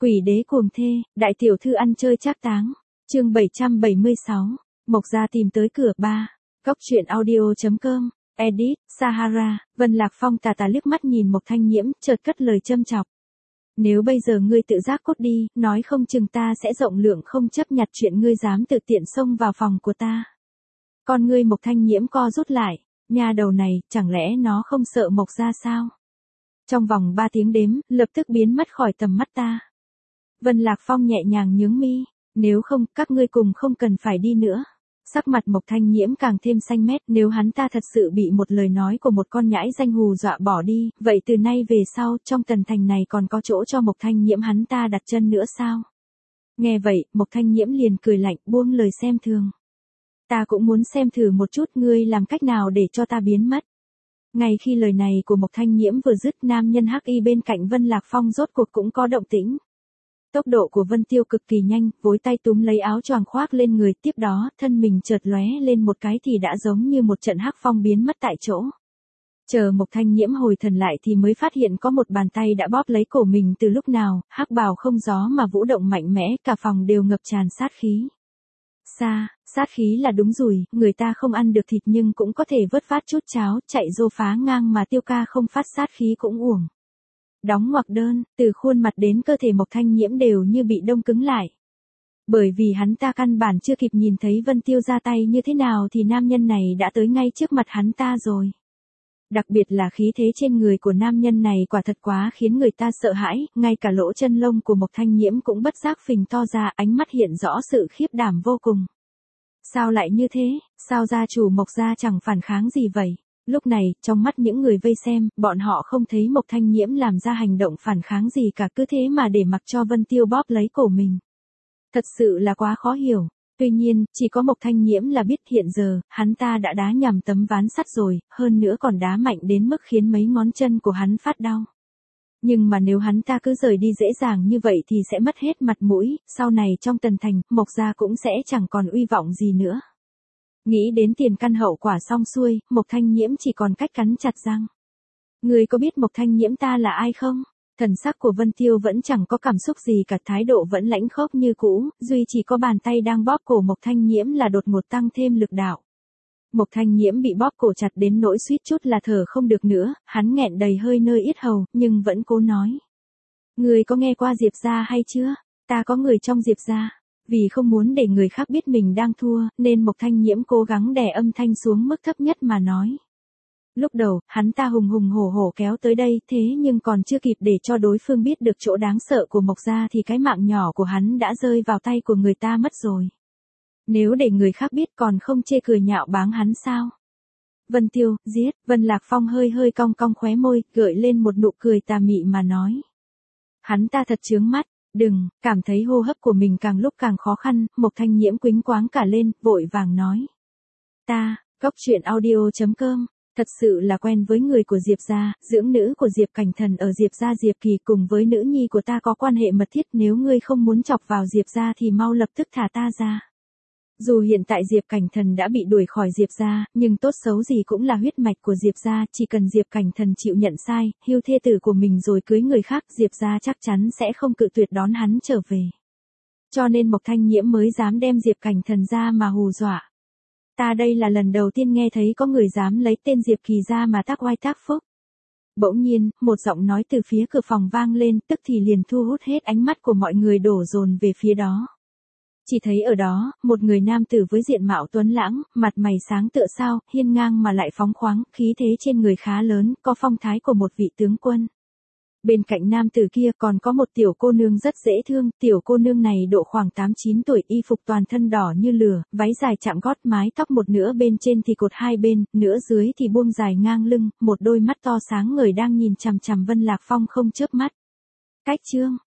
Quỷ đế cuồng thê, đại tiểu thư ăn chơi trác táng. Chương 776. Mộc Gia tìm tới cửa ba. Góc truyện audio.com. Edit, Sahara. Vân Lạc Phong tà tà liếc mắt nhìn Mộc Thanh Nhiễm, chợt cất lời châm chọc. Nếu bây giờ ngươi tự giác cút đi, nói không chừng ta sẽ rộng lượng không chấp nhặt chuyện ngươi dám tự tiện xông vào phòng của ta. Con ngươi Mộc Thanh Nhiễm co rút lại, nha đầu này, chẳng lẽ nó không sợ Mộc Gia sao? Trong vòng 3 tiếng đếm, lập tức biến mất khỏi tầm mắt ta. Vân Lạc Phong nhẹ nhàng nhướng mi, nếu không, các ngươi cùng không cần phải đi nữa. Sắc mặt Mộc Thanh Nhiễm càng thêm xanh mét, nếu hắn ta thật sự bị một lời nói của một con nhãi danh hù dọa bỏ đi, vậy từ nay về sau, trong tần thành này còn có chỗ cho Mộc Thanh Nhiễm hắn ta đặt chân nữa sao? Nghe vậy, Mộc Thanh Nhiễm liền cười lạnh, buông lời xem thường. Ta cũng muốn xem thử một chút ngươi làm cách nào để cho ta biến mất. Ngay khi lời này của Mộc Thanh Nhiễm vừa dứt, nam nhân hắc y bên cạnh Vân Lạc Phong rốt cuộc cũng có động tĩnh. Tốc độ của Vân Tiêu cực kỳ nhanh, vối tay túm lấy áo choàng khoác lên người, tiếp đó, thân mình chợt lóe lên một cái thì đã giống như một trận hắc phong biến mất tại chỗ. Chờ Mộc Thanh Nhiễm hồi thần lại thì mới phát hiện có một bàn tay đã bóp lấy cổ mình từ lúc nào, hắc bào không gió mà vũ động mạnh mẽ, cả phòng đều ngập tràn sát khí. Sát khí là đúng rồi, người ta không ăn được thịt nhưng cũng có thể vớt vát chút cháo, chạy rô phá ngang mà Tiêu ca không phát sát khí cũng uổng. Đóng ngoặc đơn, từ khuôn mặt đến cơ thể Mộc Thanh Nhiễm đều như bị đông cứng lại. Bởi vì hắn ta căn bản chưa kịp nhìn thấy Vân Tiêu ra tay như thế nào thì nam nhân này đã tới ngay trước mặt hắn ta rồi. Đặc biệt là khí thế trên người của nam nhân này quả thật quá khiến người ta sợ hãi, ngay cả lỗ chân lông của Mộc Thanh Nhiễm cũng bất giác phình to ra, ánh mắt hiện rõ sự khiếp đảm vô cùng. Sao lại như thế, sao gia chủ Mộc Gia chẳng phản kháng gì vậy? Lúc này, trong mắt những người vây xem, bọn họ không thấy Mộc Thanh Nhiễm làm ra hành động phản kháng gì cả, cứ thế mà để mặc cho Vân Tiêu bóp lấy cổ mình. Thật sự là quá khó hiểu. Tuy nhiên, chỉ có Mộc Thanh Nhiễm là biết hiện giờ, hắn ta đã đá nhằm tấm ván sắt rồi, hơn nữa còn đá mạnh đến mức khiến mấy ngón chân của hắn phát đau. Nhưng mà nếu hắn ta cứ rời đi dễ dàng như vậy thì sẽ mất hết mặt mũi, sau này trong tần thành, Mộc Gia cũng sẽ chẳng còn uy vọng gì nữa. Nghĩ đến tiền căn hậu quả xong xuôi, Mộc Thanh Nhiễm chỉ còn cách cắn chặt răng. Người có biết Mộc Thanh Nhiễm ta là ai không? Thần sắc của Vân Tiêu vẫn chẳng có cảm xúc gì cả, thái độ vẫn lãnh khốc như cũ, duy chỉ có bàn tay đang bóp cổ Mộc Thanh Nhiễm là đột ngột tăng thêm lực đạo. Mộc Thanh Nhiễm bị bóp cổ chặt đến nỗi suýt chút là thở không được nữa, hắn nghẹn đầy hơi nơi yết hầu, nhưng vẫn cố nói. Người có nghe qua Diệp gia hay chưa? Ta có người trong Diệp gia. Vì không muốn để người khác biết mình đang thua, nên Mộc Thanh Nhiễm cố gắng đè âm thanh xuống mức thấp nhất mà nói. Lúc đầu, hắn ta hùng hùng hổ hổ kéo tới đây, thế nhưng còn chưa kịp để cho đối phương biết được chỗ đáng sợ của Mộc Gia thì cái mạng nhỏ của hắn đã rơi vào tay của người ta mất rồi. Nếu để người khác biết còn không chê cười nhạo báng hắn sao? Vân Tiêu, giết, Vân Lạc Phong hơi cong cong khóe môi, gợi lên một nụ cười tà mị mà nói. Hắn ta thật chướng mắt. Đừng, cảm thấy hô hấp của mình càng lúc càng khó khăn, Mộc Thanh Nhiễm quĩnh quáng cả lên, vội vàng nói. Ta, góc truyện audio.com, thật sự là quen với người của Diệp gia, dưỡng nữ của Diệp Cảnh Thần ở Diệp gia Diệp Kỳ cùng với nữ nhi của ta có quan hệ mật thiết, nếu ngươi không muốn chọc vào Diệp gia thì mau lập tức thả ta ra. Dù hiện tại Diệp Cảnh Thần đã bị đuổi khỏi Diệp gia, nhưng tốt xấu gì cũng là huyết mạch của Diệp gia, chỉ cần Diệp Cảnh Thần chịu nhận sai, hưu thê tử của mình rồi cưới người khác, Diệp gia chắc chắn sẽ không cự tuyệt đón hắn trở về. Cho nên Mộc Thanh Nhiễm mới dám đem Diệp Cảnh Thần ra mà hù dọa. Ta đây là lần đầu tiên nghe thấy có người dám lấy tên Diệp Kỳ ra mà tác oai tác phúc. Bỗng nhiên, một giọng nói từ phía cửa phòng vang lên, tức thì liền thu hút hết ánh mắt của mọi người đổ dồn về phía đó. Chỉ thấy ở đó, một người nam tử với diện mạo tuấn lãng, mặt mày sáng tựa sao, hiên ngang mà lại phóng khoáng, khí thế trên người khá lớn, có phong thái của một vị tướng quân. Bên cạnh nam tử kia còn có một tiểu cô nương rất dễ thương, tiểu cô nương này độ khoảng 8-9 tuổi, y phục toàn thân đỏ như lửa, váy dài chạm gót, mái tóc một nửa bên trên thì cột hai bên, nửa dưới thì buông dài ngang lưng, một đôi mắt to sáng ngời đang nhìn chằm chằm Vân Lạc Phong không chớp mắt. Cách chương